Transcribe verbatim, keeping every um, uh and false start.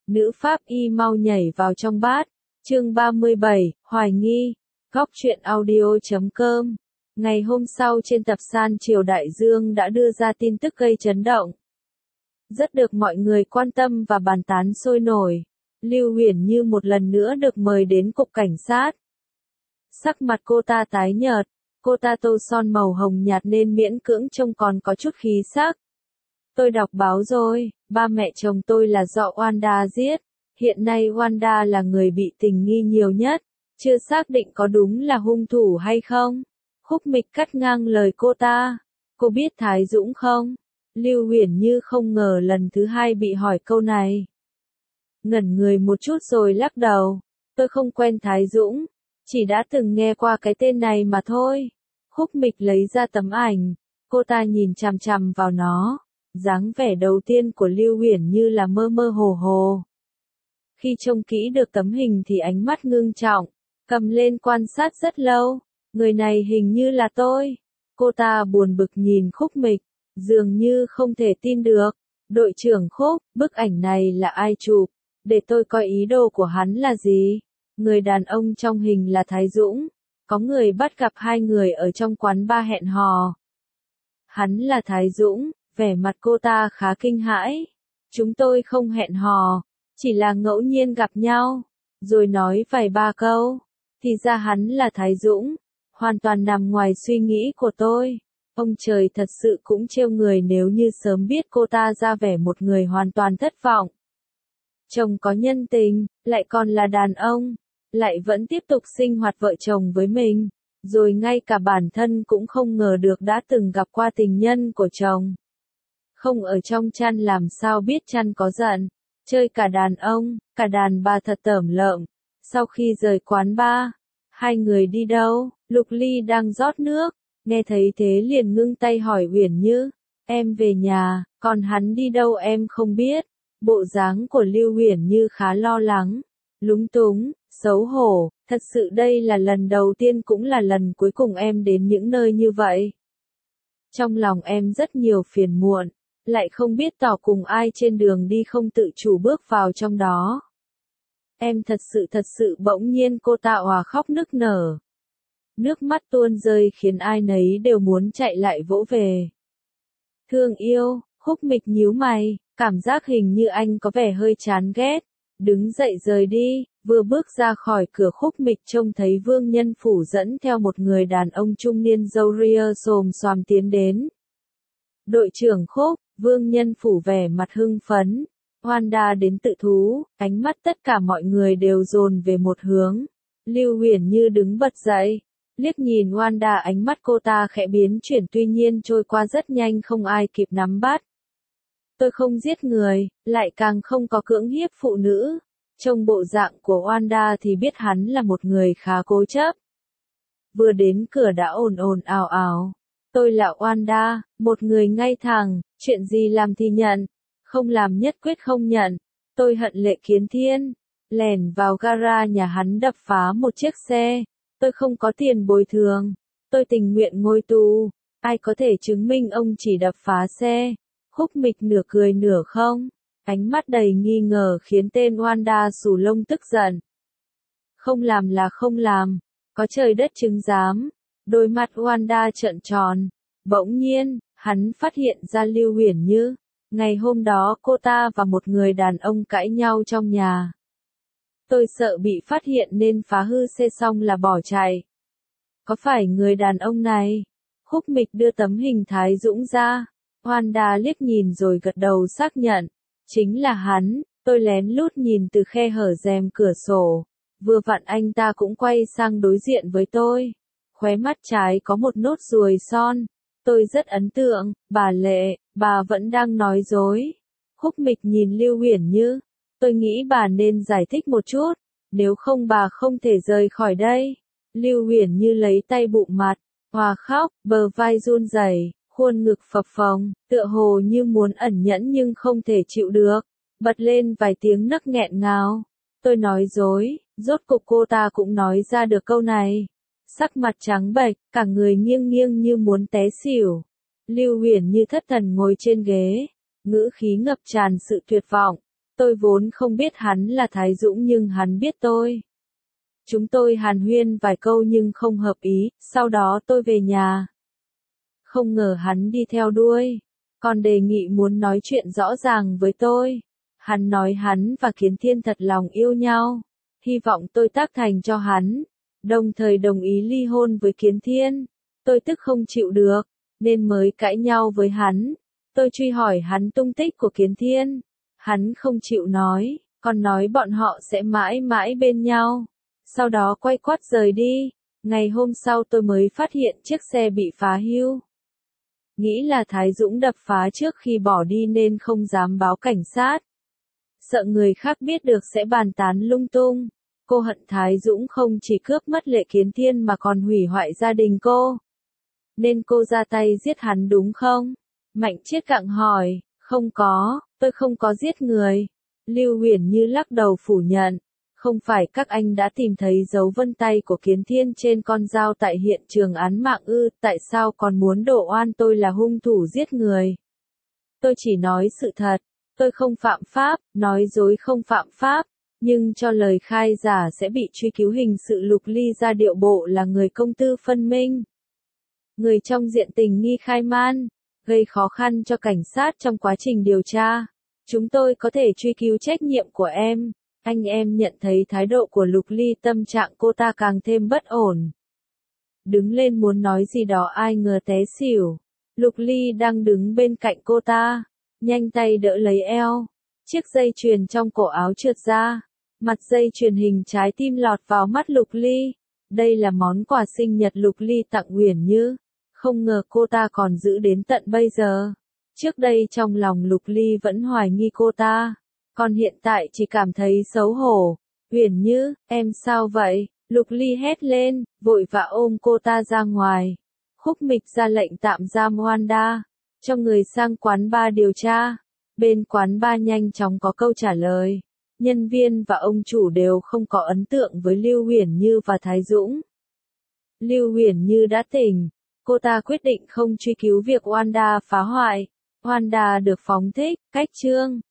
Nữ pháp y mau nhảy vào trong bát. Chương ba mươi bảy, hoài nghi. Góc truyện audio.com. Ngày hôm sau trên tập san Triều Đại Dương đã đưa ra tin tức gây chấn động. Rất được mọi người quan tâm và bàn tán sôi nổi. Lưu Huyền Như một lần nữa được mời đến cục cảnh sát. Sắc mặt cô ta tái nhợt, cô ta tô son màu hồng nhạt nên miễn cưỡng trông còn có chút khí sắc. Tôi đọc báo rồi, ba mẹ chồng tôi là do Wanda giết. Hiện nay Wanda là người bị tình nghi nhiều nhất, chưa xác định có đúng là hung thủ hay không. Khúc Mịch cắt ngang lời cô ta. Cô biết Thái Dũng không? Lưu Huyền Như không ngờ lần thứ hai bị hỏi câu này. Ngẩn người một chút rồi lắc đầu. Tôi không quen Thái Dũng, chỉ đã từng nghe qua cái tên này mà thôi. Khúc Mịch lấy ra tấm ảnh, cô ta nhìn chằm chằm vào nó. Dáng vẻ đầu tiên của Lưu Huyền Như là mơ mơ hồ hồ. Khi trông kỹ được tấm hình thì ánh mắt ngưng trọng, cầm lên quan sát rất lâu. Người này hình như là tôi. Cô ta buồn bực nhìn Khúc Mịch, dường như không thể tin được. Đội trưởng Khúc, bức ảnh này là ai chụp? Để tôi coi ý đồ của hắn là gì. Người đàn ông trong hình là Thái Dũng. Có người bắt gặp hai người ở trong quán bar hẹn hò. Hắn là Thái Dũng. Vẻ mặt cô ta khá kinh hãi. Chúng tôi không hẹn hò, chỉ là ngẫu nhiên gặp nhau, rồi nói vài ba câu. Thì ra hắn là Thái Dũng, hoàn toàn nằm ngoài suy nghĩ của tôi. Ông trời thật sự cũng trêu người nếu như sớm biết cô ta ra vẻ một người hoàn toàn thất vọng. Chồng có nhân tình, lại còn là đàn ông, lại vẫn tiếp tục sinh hoạt vợ chồng với mình, rồi ngay cả bản thân cũng không ngờ được đã từng gặp qua tình nhân của chồng. Không ở trong chăn làm sao biết chăn có giận, chơi cả đàn ông, cả đàn bà thật tởm lợm. Sau khi rời quán bar, hai người đi đâu? Lục Ly đang rót nước, nghe thấy thế liền ngưng tay hỏi Huyền Như, em về nhà, còn hắn đi đâu em không biết. Bộ dáng của Lưu Huyền Như khá lo lắng, lúng túng, xấu hổ, thật sự đây là lần đầu tiên cũng là lần cuối cùng em đến những nơi như vậy. Trong lòng em rất nhiều phiền muộn. Lại không biết tỏ cùng ai trên đường đi không tự chủ bước vào trong đó. Em thật sự thật sự bỗng nhiên cô ta òa khóc nức nở. Nước mắt tuôn rơi khiến ai nấy đều muốn chạy lại vỗ về. Thương yêu, Khúc Mịch nhíu mày, cảm giác hình như anh có vẻ hơi chán ghét. Đứng dậy rời đi, vừa bước ra khỏi cửa Khúc Mịch trông thấy Vương Nhân Phủ dẫn theo một người đàn ông trung niên râu ria xồm xoàm tiến đến. Đội trưởng Khúc, Vương Nhân Phủ vẻ mặt hưng phấn. Wanda đến tự thú, ánh mắt tất cả mọi người đều dồn về một hướng. Lưu Huyền Như đứng bật dậy, liếc nhìn Wanda, ánh mắt cô ta khẽ biến chuyển tuy nhiên trôi qua rất nhanh không ai kịp nắm bắt. Tôi không giết người, lại càng không có cưỡng hiếp phụ nữ. Trông bộ dạng của Wanda thì biết hắn là một người khá cố chấp. Vừa đến cửa đã ồn ồn ào ào. Tôi là Wanda, một người ngay thẳng, chuyện gì làm thì nhận, không làm nhất quyết không nhận. Tôi hận Lệ Kiến Thiên, lẻn vào gara nhà hắn đập phá một chiếc xe. Tôi không có tiền bồi thường, tôi tình nguyện ngồi tù. Ai có thể chứng minh ông chỉ đập phá xe? Khúc Mịch nửa cười nửa không, ánh mắt đầy nghi ngờ khiến tên Wanda xù lông tức giận. Không làm là không làm, có trời đất chứng giám. Đôi mắt Wanda trợn tròn. Bỗng nhiên, hắn phát hiện ra Lưu Huyền Như. Ngày hôm đó cô ta và một người đàn ông cãi nhau trong nhà. Tôi sợ bị phát hiện nên phá hư xe xong là bỏ chạy. Có phải người đàn ông này? Khúc Mịch đưa tấm hình Thái Dũng ra. Wanda liếc nhìn rồi gật đầu xác nhận. Chính là hắn. Tôi lén lút nhìn từ khe hở rèm cửa sổ. Vừa vặn anh ta cũng quay sang đối diện với tôi. Khóe mắt trái có một nốt ruồi son. Tôi rất ấn tượng, bà Lệ, bà vẫn đang nói dối. Khúc Mịch nhìn Lưu Huyền Như. Tôi nghĩ bà nên giải thích một chút, nếu không bà không thể rời khỏi đây. Lưu Huyền Như lấy tay bụm mặt, hòa khóc, bờ vai run rẩy, khuôn ngực phập phồng, tựa hồ như muốn ẩn nhẫn nhưng không thể chịu được. Bật lên vài tiếng nấc nghẹn ngào. Tôi nói dối, rốt cục cô ta cũng nói ra được câu này. Sắc mặt trắng bệch, cả người nghiêng nghiêng như muốn té xỉu. Lưu Huyền Như thất thần ngồi trên ghế, ngữ khí ngập tràn sự tuyệt vọng. Tôi vốn không biết hắn là Thái Dũng nhưng hắn biết tôi. Chúng tôi hàn huyên vài câu nhưng không hợp ý, sau đó tôi về nhà. Không ngờ hắn đi theo đuôi, còn đề nghị muốn nói chuyện rõ ràng với tôi. Hắn nói hắn và Kiến Thiên thật lòng yêu nhau, hy vọng tôi tác thành cho hắn, đồng thời đồng ý ly hôn với Kiến Thiên. Tôi tức không chịu được, nên mới cãi nhau với hắn. Tôi truy hỏi hắn tung tích của Kiến Thiên. Hắn không chịu nói, còn nói bọn họ sẽ mãi mãi bên nhau. Sau đó quay quắt rời đi. Ngày hôm sau tôi mới phát hiện chiếc xe bị phá hưu. Nghĩ là Thái Dũng đập phá trước khi bỏ đi nên không dám báo cảnh sát. Sợ người khác biết được sẽ bàn tán lung tung. Cô hận Thái Dũng không chỉ cướp mất Lệ Kiến Thiên mà còn hủy hoại gia đình cô. Nên cô ra tay giết hắn đúng không? Mạnh Chiết Cạng hỏi. Không có, tôi không có giết người. Lưu Huyền Như lắc đầu phủ nhận. Không phải các anh đã tìm thấy dấu vân tay của Kiến Thiên trên con dao tại hiện trường án mạng ư, tại sao còn muốn đổ oan tôi là hung thủ giết người? Tôi chỉ nói sự thật, tôi không phạm pháp, nói dối không phạm pháp, nhưng cho lời khai giả sẽ bị truy cứu hình sự. Lục Ly ra điệu bộ là người công tư phân minh. Người trong diện tình nghi khai man, gây khó khăn cho cảnh sát trong quá trình điều tra. Chúng tôi có thể truy cứu trách nhiệm của em. Anh em nhận thấy thái độ của Lục Ly, tâm trạng cô ta càng thêm bất ổn. Đứng lên muốn nói gì đó ai ngờ té xỉu. Lục Ly đang đứng bên cạnh cô ta, nhanh tay đỡ lấy eo. Chiếc dây chuyền trong cổ áo trượt ra. Mặt dây chuyền hình trái tim lọt vào mắt Lục Ly. Đây là món quà sinh nhật Lục Ly tặng Uyển Như. Không ngờ cô ta còn giữ đến tận bây giờ. Trước đây trong lòng Lục Ly vẫn hoài nghi cô ta. Còn hiện tại chỉ cảm thấy xấu hổ. Uyển Như, em sao vậy? Lục Ly hét lên, vội vã ôm cô ta ra ngoài. Khúc Mịch ra lệnh tạm giam Wanda, cho người sang quán bar điều tra. Bên quán bar nhanh chóng có câu trả lời. Nhân viên và ông chủ đều không có ấn tượng với Lưu Uyển Như và Thái Dũng. Lưu Uyển Như đã tỉnh. Cô ta quyết định không truy cứu việc Wanda phá hoại. Wanda được phóng thích, cách chương.